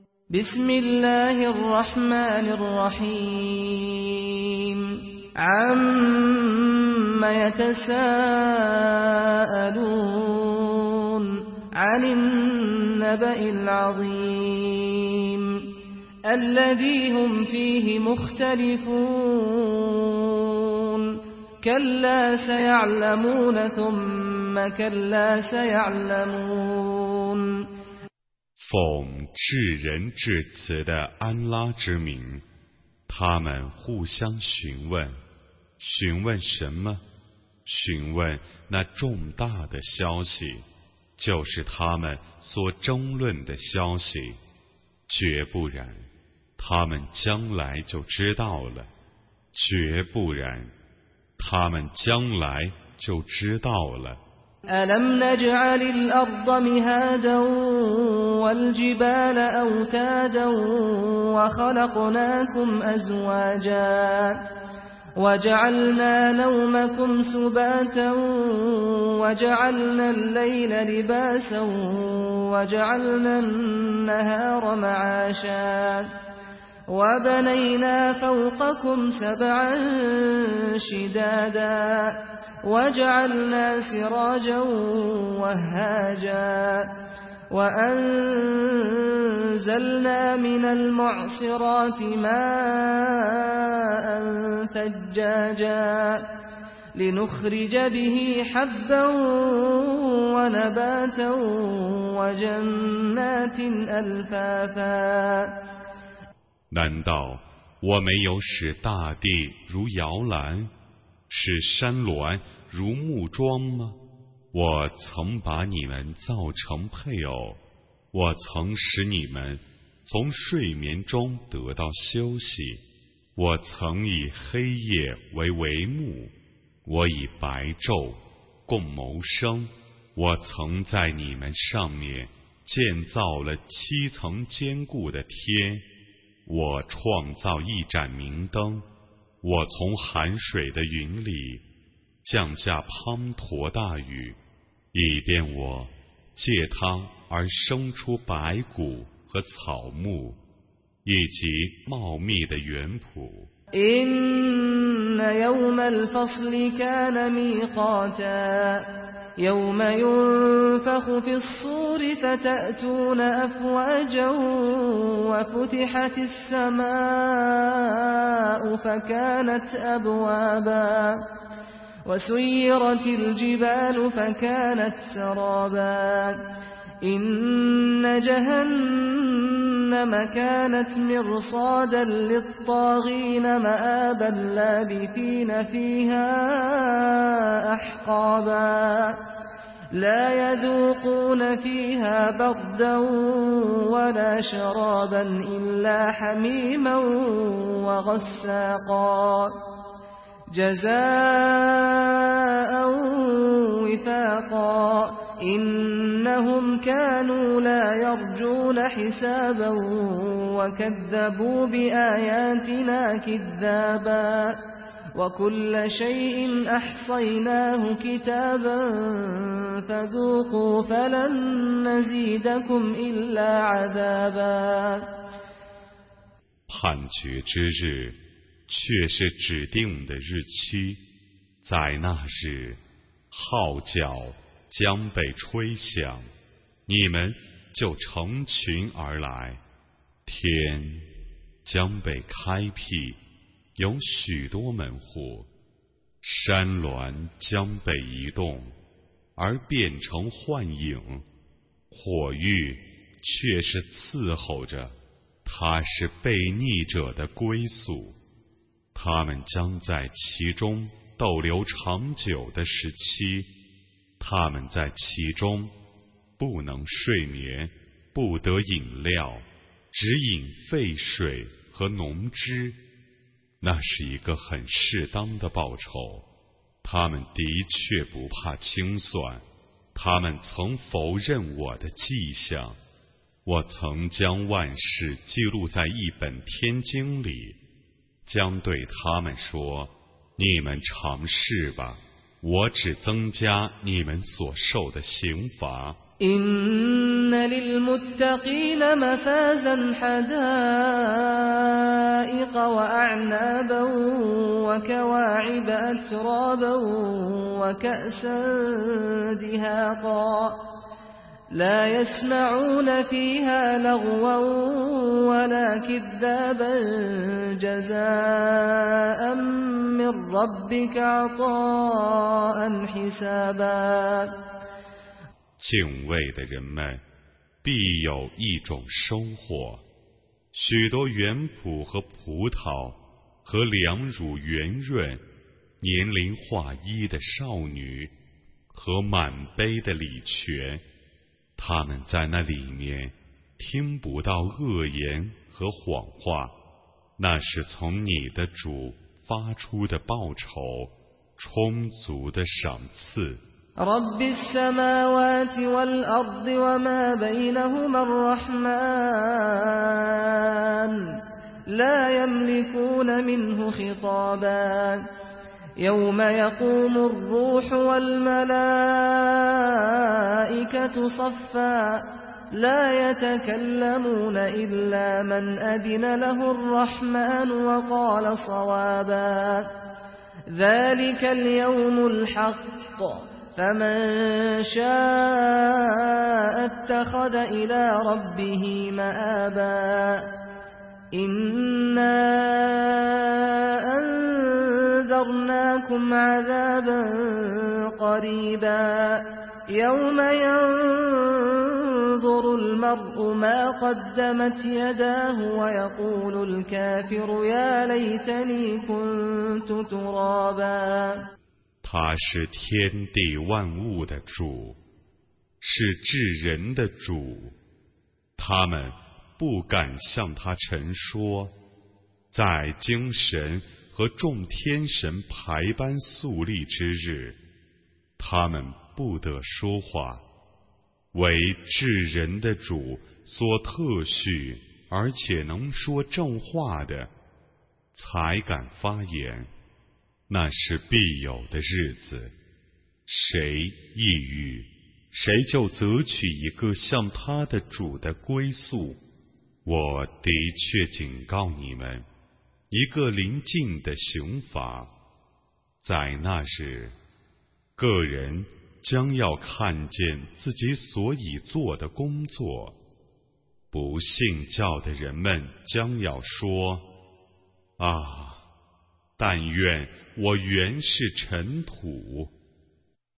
بسم الله الرحمن الرحيم عم يتساءلون عن النبأ العظيم الذي هم فيه مختلفون كلا سيعلمون ثم كلا سيعلمون 奉至仁至慈的安拉之名，他们互相询问，询问什么？询问那重大的消息，就是他们所争论的消息。绝不然，他们将来就知道了；绝不然，他们将来就知道了。 ألم نجعل الأرض مهادا والجبال أوتادا وخلقناكم أزواجا وجعلنا نومكم سباتا وجعلنا الليل لباسا وجعلنا النهار معاشا وبنينا فوقكم سبعا شدادا وجعلنا سراجا وهاجا وأنزلنا من المعصرات ماء ثجاجا لنخرج به حبا ونباتا وجنات ألفافا 难道我没有使大地如摇篮，使山峦如木桩吗？我曾把你们造成配偶，我曾使你们从睡眠中得到休息，我曾以黑夜为帷幕，我以白昼供谋生，我曾在你们上面建造了7层坚固的天，我创造一盏明灯，我从含水的云里降下滂沱大雨，以便我借它而生出白骨和草木，以及茂密的园圃。 إن يوم الفصل كان ميقاتا يوم ينفخ في الصور فتأتون أفواجا وفتحت السماء فكانت أبوابا وسيرت الجبال فكانت سرابا إن جهنم كانت مرصادا للطاغين مآبا لابثين فيها أحقابا لا يذوقون فيها بردا ولا شرابا إلا حميما وغساقا جزاء وفاقا إنهم كانوا لا يرجون حسابا وكذبوا بآياتنا كذابا وكل شيء أحصيناه كتابا فذوقوا فلن نزيدكم إلا عذابا 判决之日却是指定的日期，在那日号角将被吹响，你们就成群而来，天将被开辟，有许多门户，山峦将被移动而变成幻影，火狱却是伺候着，它是悖逆者的归宿，他们将在其中逗留长久的时期，他们在其中不能睡眠，不得饮料，只饮沸水和浓汁，那是一个很适当的报酬。他们的确不怕清算，他们曾否认我的迹象，我曾将万事记录在一本天经里，将对他们说：你们尝试吧，我只增加你们所受的刑罚。 إن للمتقين مفازا حدائق وأعنابا وكواعب أترابا وكأسا دهاقا لا يسمعون فيها لغوا ولا كذابا جزاء من ربك عطاء حسابا 敬畏的人们必有一种收获，许多园圃和葡萄和两乳圆润、年龄化一的少女和满杯的礼泉，他们在那里面听不到恶言和谎话，那是从你的主发出的报酬，充足的赏赐。 رب السماوات والأرض وما بينهما الرحمن لا يملكون منه خطابا يوم يقوم الروح والملائكة صفا لا يتكلمون إلا من أذن له الرحمن وقال صوابا ذلك اليوم الحق فمن شاء اتخذ إلى ربه مآبا إنا أنذرناكم عذابا قريبا يوم ينظر المرء ما قدمت يداه ويقول الكافر يا ليتني كنت ترابا 他是天地万物的主，是至人的主，他们不敢向他陈说，在精神和众天神排班肃立之日，他们不得说话，为至人的主所特许而且能说正话的，才敢发言。那是必有的日子，谁抑郁，谁就择取一个向他的主的归宿。我的确警告你们，一个临近的刑罚，在那日，个人将要看见自己所以做的工作。不信教的人们将要说：啊！但愿我原是尘土。